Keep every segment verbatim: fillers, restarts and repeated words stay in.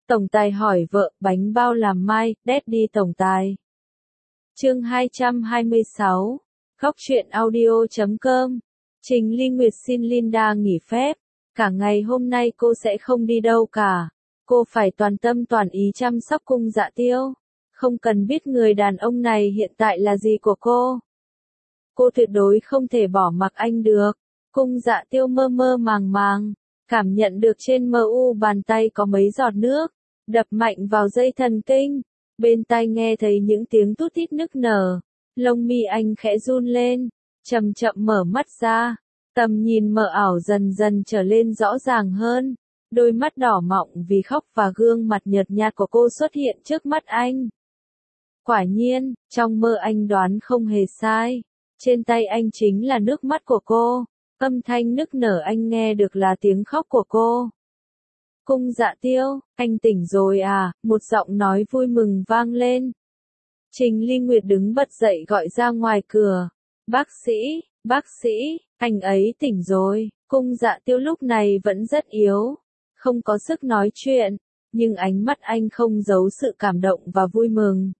Tổng tài hỏi vợ, bánh bao làm mai, Daddy tổng tài. Chương hai trăm hai mươi sáu. Góc truyện audio chấm com. Trình Ly Nguyệt xin Linda nghỉ phép. Cả ngày hôm nay cô sẽ không đi đâu cả. Cô phải toàn tâm toàn ý chăm sóc Cung Dạ Tiêu. Không cần biết người đàn ông này hiện tại là gì của cô. Cô tuyệt đối không thể bỏ mặc anh được. Cung Dạ Tiêu mơ mơ màng màng, cảm nhận được trên mờ u bàn tay có mấy giọt nước, đập mạnh vào dây thần kinh. Bên tai nghe thấy những tiếng tút tít nức nở. Lông mi anh khẽ run lên, chậm chậm mở mắt ra. Tầm nhìn mờ ảo dần dần trở lên rõ ràng hơn. Đôi mắt đỏ mọng vì khóc và gương mặt nhợt nhạt của cô xuất hiện trước mắt anh. Quả nhiên, trong mơ anh đoán không hề sai. Trên tay anh chính là nước mắt của cô. Âm thanh nức nở anh nghe được là tiếng khóc của cô. Cung Dạ Tiêu, anh tỉnh rồi à? Một giọng nói vui mừng vang lên. Trình Ly Nguyệt đứng bật dậy gọi ra ngoài cửa. Bác sĩ, bác sĩ, anh ấy tỉnh rồi. Cung Dạ Tiêu lúc này vẫn rất yếu, không có sức nói chuyện, nhưng ánh mắt anh không giấu sự cảm động và vui mừng.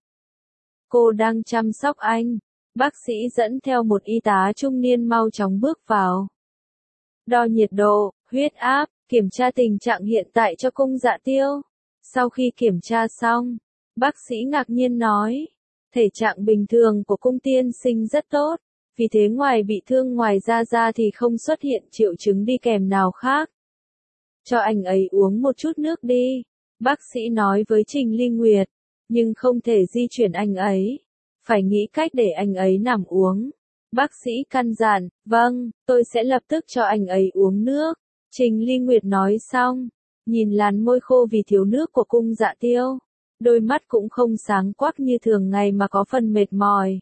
Cô đang chăm sóc anh. Bác sĩ dẫn theo một y tá trung niên mau chóng bước vào. Đo nhiệt độ, huyết áp, kiểm tra tình trạng hiện tại cho Cung Dạ Tiêu. Sau khi kiểm tra xong, bác sĩ ngạc nhiên nói, thể trạng bình thường của Cung tiên sinh rất tốt, vì thế ngoài bị thương ngoài da da thì không xuất hiện triệu chứng đi kèm nào khác. Cho anh ấy uống một chút nước đi, bác sĩ nói với Trình Ly Nguyệt, nhưng không thể di chuyển anh ấy, phải nghĩ cách để anh ấy nằm uống. Bác sĩ căn dặn, vâng, tôi sẽ lập tức cho anh ấy uống nước. Trình Ly Nguyệt nói xong, nhìn làn môi khô vì thiếu nước của Cung Dạ Tiêu. Đôi mắt cũng không sáng quắc như thường ngày mà có phần mệt mỏi.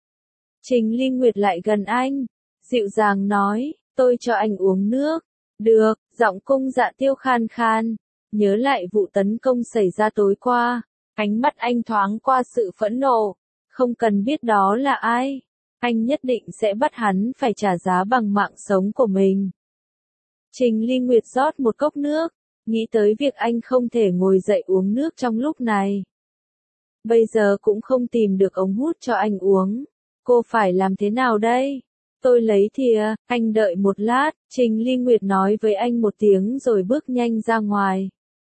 Trình Ly Nguyệt lại gần anh, dịu dàng nói, tôi cho anh uống nước. Được, giọng Cung Dạ Tiêu khan khan, nhớ lại vụ tấn công xảy ra tối qua. Ánh mắt anh thoáng qua sự phẫn nộ, không cần biết đó là ai. Anh nhất định sẽ bắt hắn phải trả giá bằng mạng sống của mình. Trình Ly Nguyệt rót một cốc nước, nghĩ tới việc anh không thể ngồi dậy uống nước trong lúc này. Bây giờ cũng không tìm được ống hút cho anh uống. Cô phải làm thế nào đây? Tôi lấy thìa, anh đợi một lát, Trình Ly Nguyệt nói với anh một tiếng rồi bước nhanh ra ngoài.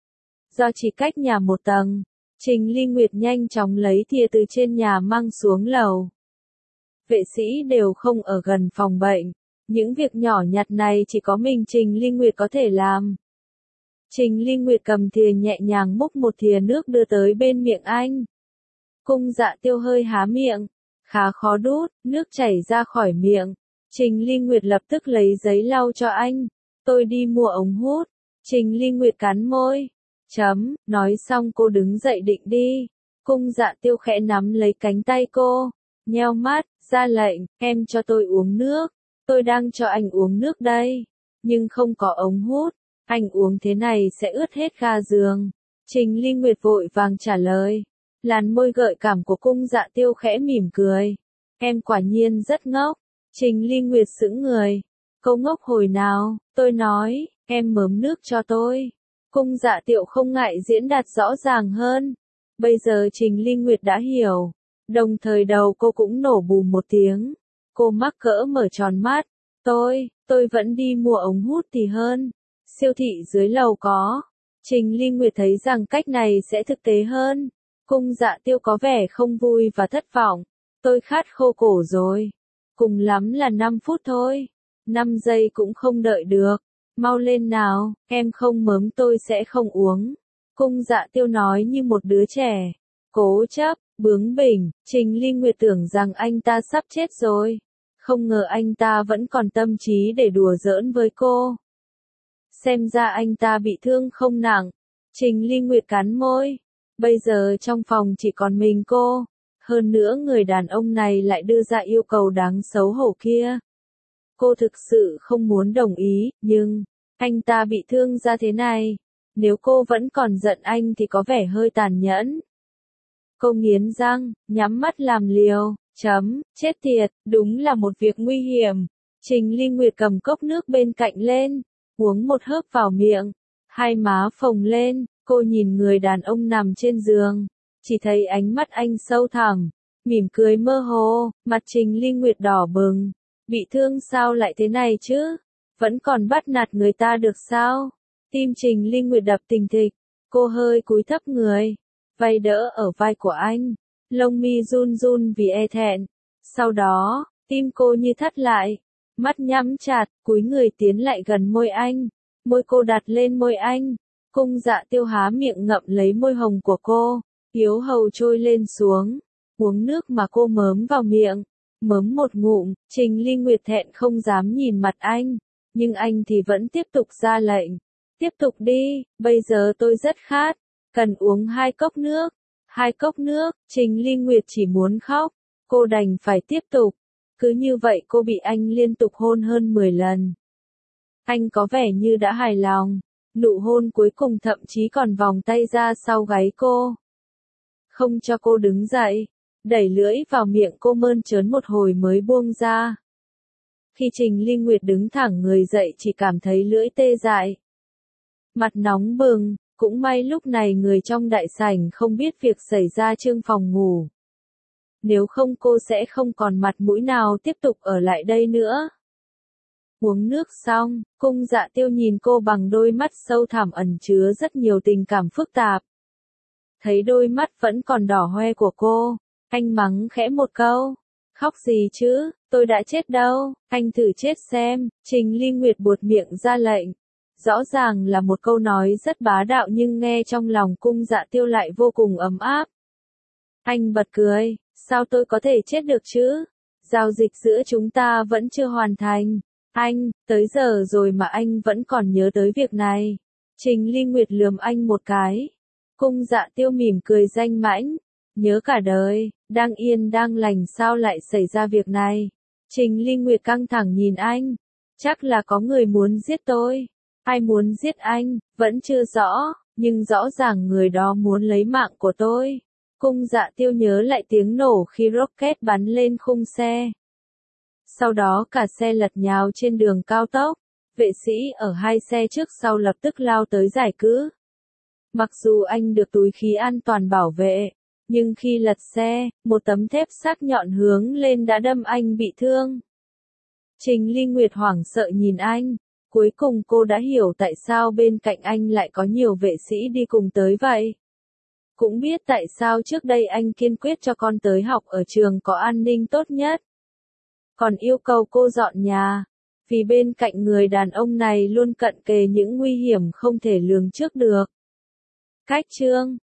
Do chỉ cách nhà một tầng, Trình Ly Nguyệt nhanh chóng lấy thìa từ trên nhà mang xuống lầu. Vệ sĩ đều không ở gần phòng bệnh. Những việc nhỏ nhặt này chỉ có mình Trình Ly Nguyệt có thể làm. Trình Ly Nguyệt cầm thìa nhẹ nhàng múc một thìa nước đưa tới bên miệng anh. Cung Dạ Tiêu hơi há miệng, khá khó đút, nước chảy ra khỏi miệng. Trình Ly Nguyệt lập tức lấy giấy lau cho anh. Tôi đi mua ống hút. Trình Ly Nguyệt cắn môi. Chấm, nói xong cô đứng dậy định đi. Cung Dạ Tiêu khẽ nắm lấy cánh tay cô, nheo mắt, ra lệnh, em cho tôi uống nước. Tôi đang cho anh uống nước đây, nhưng không có ống hút, anh uống thế này sẽ ướt hết ga giường. Trình Ly Nguyệt vội vàng trả lời. Làn môi gợi cảm của Cung Dạ Tiêu khẽ mỉm cười. Em quả nhiên rất ngốc. Trình Ly Nguyệt sững người. Câu ngốc hồi nào? Tôi nói, em mớm nước cho tôi. Cung Dạ Tiêu không ngại diễn đạt rõ ràng hơn. Bây giờ Trình Ly Nguyệt đã hiểu. Đồng thời đầu cô cũng nổ bùm một tiếng. Cô mắc cỡ mở tròn mắt. Tôi, tôi vẫn đi mua ống hút thì hơn. Siêu thị dưới lầu có. Trình Ly Nguyệt thấy rằng cách này sẽ thực tế hơn. Cung Dạ Tiêu có vẻ không vui và thất vọng. Tôi khát khô cổ rồi. Cùng lắm là năm phút thôi. năm giây cũng không đợi được. Mau lên nào, em không mớm tôi sẽ không uống. Cung Dạ Tiêu nói như một đứa trẻ. Cố chấp, bướng bỉnh, Trình Ly Nguyệt tưởng rằng anh ta sắp chết rồi. Không ngờ anh ta vẫn còn tâm trí để đùa giỡn với cô. Xem ra anh ta bị thương không nặng. Trình Ly Nguyệt cắn môi. Bây giờ trong phòng chỉ còn mình cô. Hơn nữa người đàn ông này lại đưa ra yêu cầu đáng xấu hổ kia. Cô thực sự không muốn đồng ý, nhưng anh ta bị thương ra thế này. Nếu cô vẫn còn giận anh thì có vẻ hơi tàn nhẫn. Cô nghiến răng, nhắm mắt làm liều. Chấm, chết tiệt, đúng là một việc nguy hiểm. Trình Ly Nguyệt cầm cốc nước bên cạnh lên, uống một hớp vào miệng, hai má phồng lên, Cô nhìn người đàn ông nằm trên giường, chỉ thấy ánh mắt anh sâu thẳm, mỉm cười mơ hồ, mặt Trình Ly Nguyệt đỏ bừng. Bị thương sao lại thế này chứ? Vẫn còn bắt nạt người ta được sao? Tim Trình Ly Nguyệt đập thình thịch, cô hơi cúi thấp người, vay đỡ ở vai của anh, lông mi run run vì e thẹn. Sau đó, tim cô như thắt lại, mắt nhắm chặt, cúi người tiến lại gần môi anh, môi cô đặt lên môi anh. Cung Dạ Tiêu há miệng ngậm lấy môi hồng của cô, yếu hầu trôi lên xuống, uống nước mà cô mớm vào miệng, mớm một ngụm. Trình Ly Nguyệt thẹn không dám nhìn mặt anh, nhưng anh thì vẫn tiếp tục ra lệnh, tiếp tục đi, bây giờ tôi rất khát, cần uống hai cốc nước, hai cốc nước. Trình Ly Nguyệt chỉ muốn khóc, cô đành phải tiếp tục, cứ như vậy cô bị anh liên tục hôn hơn mười lần. Anh có vẻ như đã hài lòng. Nụ hôn cuối cùng thậm chí còn vòng tay ra sau gáy cô, không cho cô đứng dậy, đẩy lưỡi vào miệng cô mơn trớn một hồi mới buông ra. Khi Trình Ly Nguyệt đứng thẳng người dậy chỉ cảm thấy lưỡi tê dại, mặt nóng bừng, cũng may lúc này người trong đại sảnh không biết việc xảy ra trong phòng ngủ. Nếu không cô sẽ không còn mặt mũi nào tiếp tục ở lại đây nữa. Uống nước xong, Cung Dạ Tiêu nhìn cô bằng đôi mắt sâu thẳm ẩn chứa rất nhiều tình cảm phức tạp. Thấy đôi mắt vẫn còn đỏ hoe của cô, anh mắng khẽ một câu. Khóc gì chứ, tôi đã chết đâu, anh thử chết xem. Trình Ly Nguyệt buột miệng ra lệnh. Rõ ràng là một câu nói rất bá đạo nhưng nghe trong lòng Cung Dạ Tiêu lại vô cùng ấm áp. Anh bật cười, sao tôi có thể chết được chứ? Giao dịch giữa chúng ta vẫn chưa hoàn thành. Anh, tới giờ rồi mà anh vẫn còn nhớ tới việc này. Trình Ly Nguyệt lườm anh một cái. Cung Dạ Tiêu mỉm cười danh mãnh. Nhớ cả đời, đang yên đang lành sao lại xảy ra việc này. Trình Ly Nguyệt căng thẳng nhìn anh. Chắc là có người muốn giết tôi. Ai muốn giết anh, vẫn chưa rõ, nhưng rõ ràng người đó muốn lấy mạng của tôi. Cung Dạ Tiêu nhớ lại tiếng nổ khi rocket bắn lên khung xe. Sau đó cả xe lật nhào trên đường cao tốc, vệ sĩ ở hai xe trước sau lập tức lao tới giải cứu. Mặc dù anh được túi khí an toàn bảo vệ, nhưng khi lật xe, một tấm thép sắc nhọn hướng lên đã đâm anh bị thương. Trình Ly Nguyệt hoảng sợ nhìn anh, cuối cùng cô đã hiểu tại sao bên cạnh anh lại có nhiều vệ sĩ đi cùng tới vậy. Cũng biết tại sao trước đây anh kiên quyết cho con tới học ở trường có an ninh tốt nhất. Còn yêu cầu cô dọn nhà, vì bên cạnh người đàn ông này luôn cận kề những nguy hiểm không thể lường trước được. Cách chương